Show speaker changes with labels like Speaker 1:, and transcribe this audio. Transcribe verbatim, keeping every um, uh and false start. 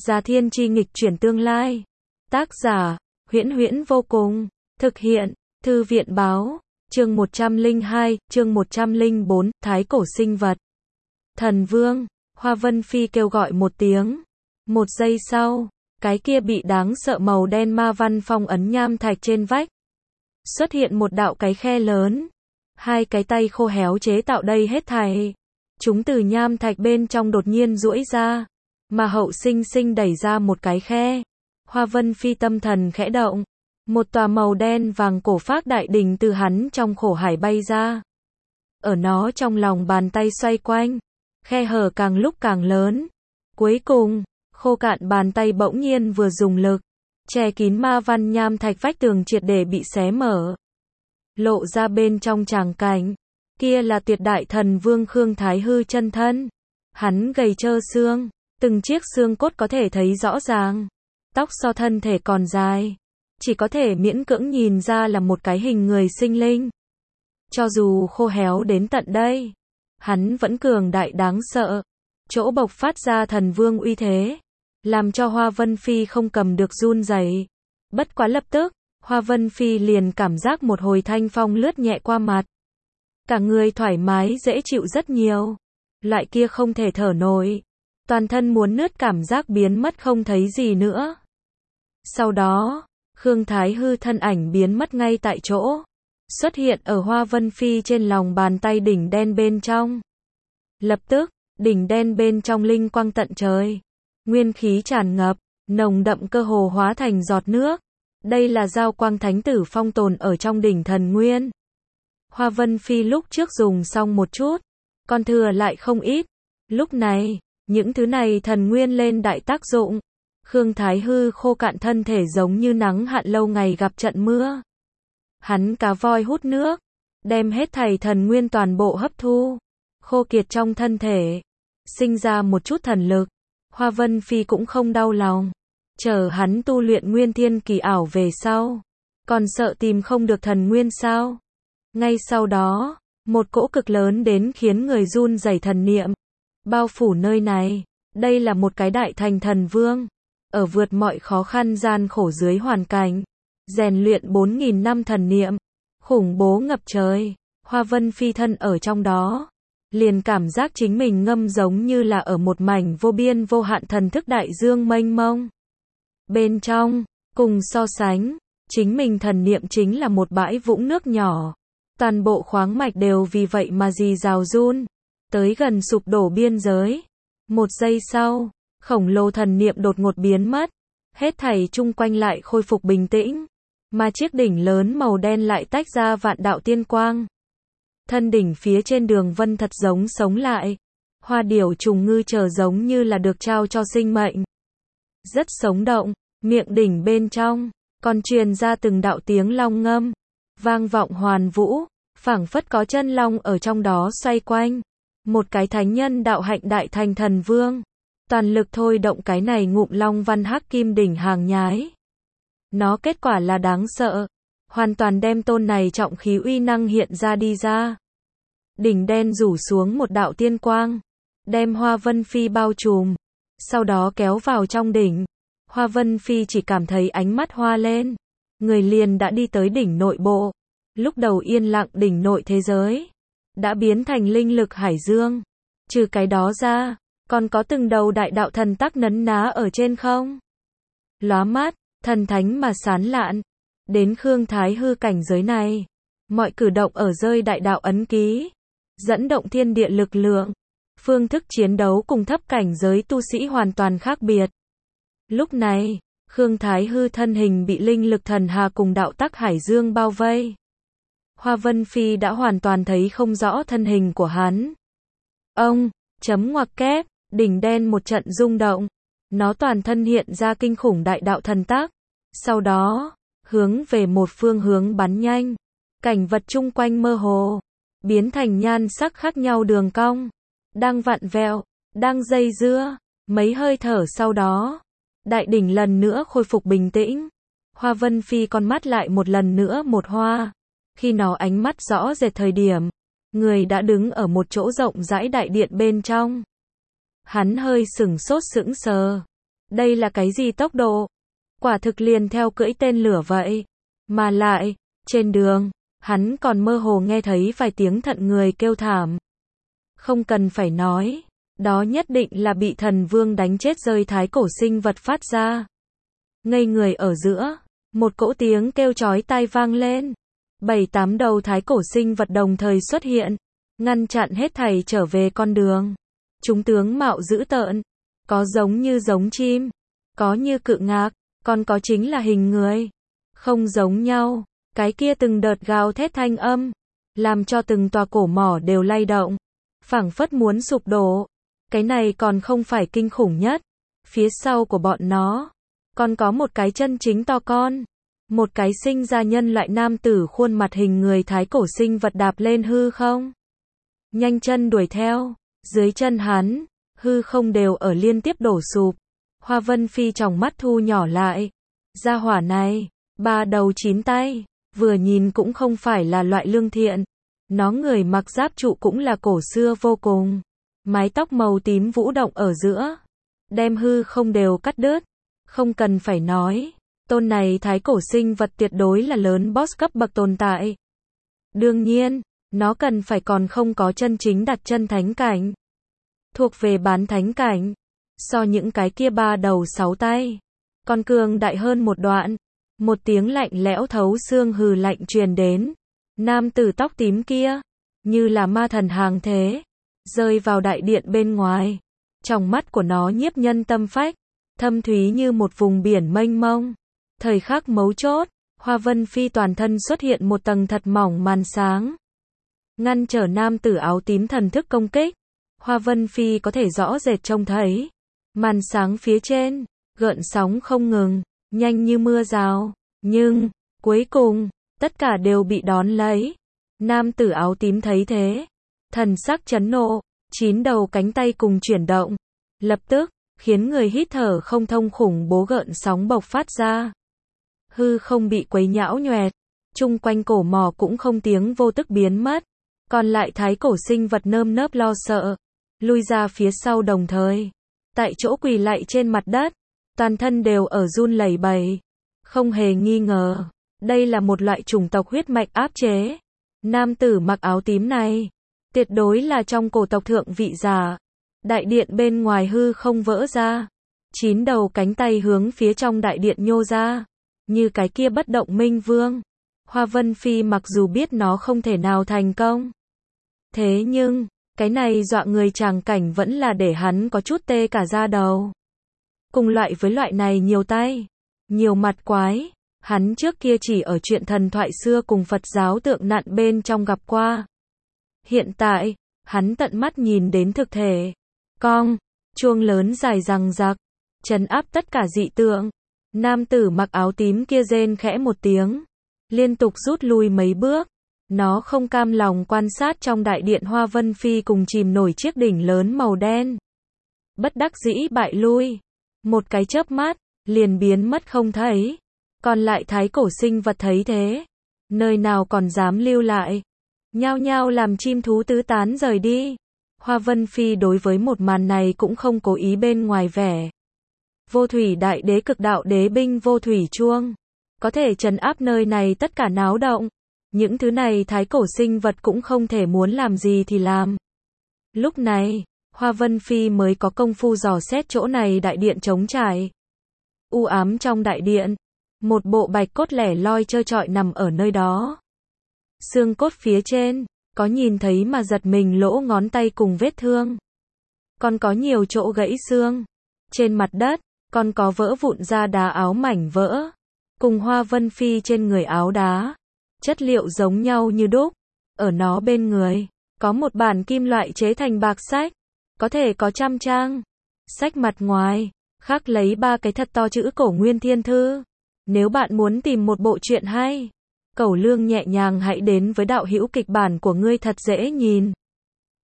Speaker 1: Già Thiên Chi nghịch chuyển tương lai. Tác giả, Huyễn Huyễn vô cùng. Thực hiện, Thư viện báo. Chương một trăm lẻ hai, chương một trăm lẻ bốn, Thái cổ sinh vật. Thần Vương, Hoa Vân Phi kêu gọi một tiếng. Một giây sau, cái kia bị đáng sợ màu đen ma văn phong ấn nham thạch trên vách. Xuất hiện một đạo cái khe lớn. Hai cái tay khô héo chế tạo đây hết thảy. Chúng từ nham thạch bên trong đột nhiên duỗi ra, mà hậu sinh sinh đẩy ra một cái khe. Hoa Vân Phi tâm thần khẽ động. Một tòa màu đen vàng cổ phác đại đỉnh từ hắn trong khổ hải bay ra. Ở nó trong lòng bàn tay xoay quanh, khe hở càng lúc càng lớn. Cuối cùng, khô cạn bàn tay bỗng nhiên vừa dùng lực, che kín ma văn nham thạch vách tường triệt để bị xé mở. Lộ ra bên trong tràng cảnh, kia là tuyệt đại thần vương Khương Thái Hư chân thân. Hắn gầy trơ xương, từng chiếc xương cốt có thể thấy rõ ràng. Tóc so thân thể còn dài, chỉ có thể miễn cưỡng nhìn ra là một cái hình người sinh linh. Cho dù khô héo đến tận đây, hắn vẫn cường đại đáng sợ. Chỗ bộc phát ra thần vương uy thế, làm cho Hoa Vân Phi không cầm được run rẩy. Bất quá lập tức, Hoa Vân Phi liền cảm giác một hồi thanh phong lướt nhẹ qua mặt. Cả người thoải mái dễ chịu rất nhiều. Loại kia không thể thở nổi, toàn thân muốn nứt cảm giác biến mất không thấy gì nữa. Sau đó, Khương Thái Hư thân ảnh biến mất ngay tại chỗ, xuất hiện ở Hoa Vân Phi trên lòng bàn tay đỉnh đen bên trong. Lập tức, đỉnh đen bên trong linh quang tận trời, nguyên khí tràn ngập, nồng đậm cơ hồ hóa thành giọt nước. Đây là giao quang thánh tử phong tồn ở trong đỉnh thần nguyên. Hoa Vân Phi lúc trước dùng xong một chút, còn thừa lại không ít. Lúc này, những thứ này thần nguyên lên đại tác dụng. Khương Thái Hư khô cạn thân thể giống như nắng hạn lâu ngày gặp trận mưa. Hắn cá voi hút nước, đem hết thảy thần nguyên toàn bộ hấp thu, khô kiệt trong thân thể, sinh ra một chút thần lực. Hoa Vân Phi cũng không đau lòng, chờ hắn tu luyện nguyên thiên kỳ ảo về sau, còn sợ tìm không được thần nguyên sao? Ngay sau đó, một cỗ cực lớn đến khiến người run rẩy thần niệm bao phủ nơi này. Đây là một cái đại thành thần vương, ở vượt mọi khó khăn gian khổ dưới hoàn cảnh, rèn luyện bốn nghìn năm thần niệm, khủng bố ngập trời. Hoa Vân Phi thân ở trong đó, liền cảm giác chính mình ngâm giống như là ở một mảnh vô biên vô hạn thần thức đại dương mênh mông. Bên trong, cùng so sánh, chính mình thần niệm chính là một bãi vũng nước nhỏ. Toàn bộ khoáng mạch đều vì vậy mà rì rào run, tới gần sụp đổ biên giới. Một giây sau, khổng lồ thần niệm đột ngột biến mất, hết thảy chung quanh lại khôi phục bình tĩnh, mà chiếc đỉnh lớn màu đen lại tách ra vạn đạo tiên quang. Thân đỉnh phía trên đường vân thật giống sống lại, hoa điểu trùng ngư chờ giống như là được trao cho sinh mệnh. Rất sống động, miệng đỉnh bên trong, còn truyền ra từng đạo tiếng long ngâm, vang vọng hoàn vũ, phảng phất có chân long ở trong đó xoay quanh. Một cái thánh nhân đạo hạnh đại thành thần vương, toàn lực thôi động cái này ngụm long văn hắc kim đỉnh hàng nhái. Nó kết quả là đáng sợ, hoàn toàn đem tôn này trọng khí uy năng hiện ra đi ra. Đỉnh đen rủ xuống một đạo tiên quang, đem Hoa Vân Phi bao trùm, sau đó kéo vào trong đỉnh. Hoa Vân Phi chỉ cảm thấy ánh mắt hoa lên, người liền đã đi tới đỉnh nội bộ. Lúc đầu yên lặng đỉnh nội thế giới, đã biến thành linh lực hải dương. Trừ cái đó ra, còn có từng đầu đại đạo thần tắc nấn ná ở trên không. Lóa mắt, thần thánh mà sán lạn. Đến Khương Thái Hư cảnh giới này, mọi cử động ở rơi đại đạo ấn ký, dẫn động thiên địa lực lượng. Phương thức chiến đấu cùng thấp cảnh giới tu sĩ hoàn toàn khác biệt. Lúc này, Khương Thái Hư thân hình bị linh lực thần hà cùng đạo tắc hải dương bao vây. Hoa Vân Phi đã hoàn toàn thấy không rõ thân hình của hắn. Ông, chấm ngoặc kép, đỉnh đen một trận rung động. Nó toàn thân hiện ra kinh khủng đại đạo thần tác. Sau đó, hướng về một phương hướng bắn nhanh. Cảnh vật chung quanh mơ hồ, biến thành nhan sắc khác nhau đường cong. Đang vặn vẹo, đang dây dưa. Mấy hơi thở sau đó, đại đỉnh lần nữa khôi phục bình tĩnh. Hoa Vân Phi con mắt lại một lần nữa một hoa. Khi nó ánh mắt rõ rệt thời điểm, người đã đứng ở một chỗ rộng rãi đại điện bên trong. Hắn hơi sửng sốt sững sờ. Đây là cái gì tốc độ? Quả thực liền theo cưỡi tên lửa vậy. Mà lại, trên đường, hắn còn mơ hồ nghe thấy vài tiếng thận người kêu thảm. Không cần phải nói, đó nhất định là bị thần vương đánh chết rơi thái cổ sinh vật phát ra. Ngây người ở giữa, một cỗ tiếng kêu chói tai vang lên. Bảy tám đầu thái cổ sinh vật đồng thời xuất hiện, ngăn chặn hết thảy trở về con đường. Chúng tướng mạo dữ tợn, có giống như giống chim, có như cự ngạc, còn có chính là hình người. Không giống nhau, cái kia từng đợt gào thét thanh âm, làm cho từng tòa cổ mỏ đều lay động, phảng phất muốn sụp đổ. Cái này còn không phải kinh khủng nhất, phía sau của bọn nó, còn có một cái chân chính to con. Một cái sinh ra nhân loại nam tử khuôn mặt hình người thái cổ sinh vật đạp lên hư không. Nhanh chân đuổi theo, dưới chân hắn, hư không đều ở liên tiếp đổ sụp. Hoa Vân Phi tròng mắt thu nhỏ lại. Gia hỏa này, ba đầu chín tay, vừa nhìn cũng không phải là loại lương thiện. Nó người mặc giáp trụ cũng là cổ xưa vô cùng. Mái tóc màu tím vũ động ở giữa, đem hư không đều cắt đứt. Không cần phải nói, tôn này thái cổ sinh vật tuyệt đối là lớn boss cấp bậc tồn tại. Đương nhiên, nó cần phải còn không có chân chính đặt chân thánh cảnh. Thuộc về bán thánh cảnh, so những cái kia ba đầu sáu tay, còn cường đại hơn một đoạn. Một tiếng lạnh lẽo thấu xương hừ lạnh truyền đến. Nam tử tóc tím kia, như là ma thần hàng thế, rơi vào đại điện bên ngoài. Trong mắt của nó nhiếp nhân tâm phách, thâm thúy như một vùng biển mênh mông. Thời khắc mấu chốt, Hoa Vân Phi toàn thân xuất hiện một tầng thật mỏng màn sáng, ngăn trở nam tử áo tím thần thức công kích. Hoa Vân Phi có thể rõ rệt trông thấy, màn sáng phía trên, gợn sóng không ngừng, nhanh như mưa rào. Nhưng, cuối cùng, tất cả đều bị đón lấy. Nam tử áo tím thấy thế, thần sắc chấn nộ, chín đầu cánh tay cùng chuyển động. Lập tức, khiến người hít thở không thông khủng bố gợn sóng bộc phát ra. Hư không bị quấy nhão nhoẹt, chung quanh cổ mỏ cũng không tiếng vô tức biến mất. Còn lại thái cổ sinh vật nơm nớp lo sợ, lui ra phía sau đồng thời. Tại chỗ quỳ lạy trên mặt đất, toàn thân đều ở run lẩy bẩy. Không hề nghi ngờ, đây là một loại chủng tộc huyết mạch áp chế. Nam tử mặc áo tím này, tuyệt đối là trong cổ tộc thượng vị giả. Đại điện bên ngoài hư không vỡ ra, chín đầu cánh tay hướng phía trong đại điện nhô ra, như cái kia bất động minh vương. Hoa Vân Phi mặc dù biết nó không thể nào thành công, thế nhưng, cái này dọa người tràng cảnh vẫn là để hắn có chút tê cả da đầu. Cùng loại với loại này nhiều tay, nhiều mặt quái, hắn trước kia chỉ ở chuyện thần thoại xưa cùng Phật giáo tượng nạn bên trong gặp qua. Hiện tại, hắn tận mắt nhìn đến thực thể. Cong, chuông lớn dài răng rạc, trấn áp tất cả dị tượng. Nam tử mặc áo tím kia rên khẽ một tiếng, liên tục rút lui mấy bước. Nó không cam lòng quan sát trong đại điện Hoa Vân Phi cùng chìm nổi chiếc đỉnh lớn màu đen. Bất đắc dĩ bại lui, một cái chớp mắt, liền biến mất không thấy. Còn lại thái cổ sinh vật thấy thế, nơi nào còn dám lưu lại, nhao nhao làm chim thú tứ tán rời đi. Hoa Vân Phi đối với một màn này cũng không cố ý bên ngoài vẻ. Vô thủy đại đế cực đạo đế binh vô thủy chuông, có thể trấn áp nơi này tất cả náo động. Những thứ này thái cổ sinh vật cũng không thể muốn làm gì thì làm. Lúc này, Hoa Vân Phi mới có công phu dò xét chỗ này đại điện trống trải. U ám trong đại điện, một bộ bạch cốt lẻ loi trơ trọi nằm ở nơi đó. Xương cốt phía trên, có nhìn thấy mà giật mình lỗ ngón tay cùng vết thương. Còn có nhiều chỗ gãy xương. Trên mặt đất, còn có vỡ vụn ra đá áo mảnh vỡ. Cùng Hoa Vân Phi trên người áo đá. Chất liệu giống nhau như đúc. Ở nó bên người, có một bản kim loại chế thành bạc sách. Có thể có trăm trang. Sách mặt ngoài, khắc lấy ba cái thật to chữ cổ Nguyên Thiên Thư. Nếu bạn muốn tìm một bộ truyện hay, Cẩu Lương nhẹ nhàng hãy đến với đạo hữu kịch bản của ngươi thật dễ nhìn.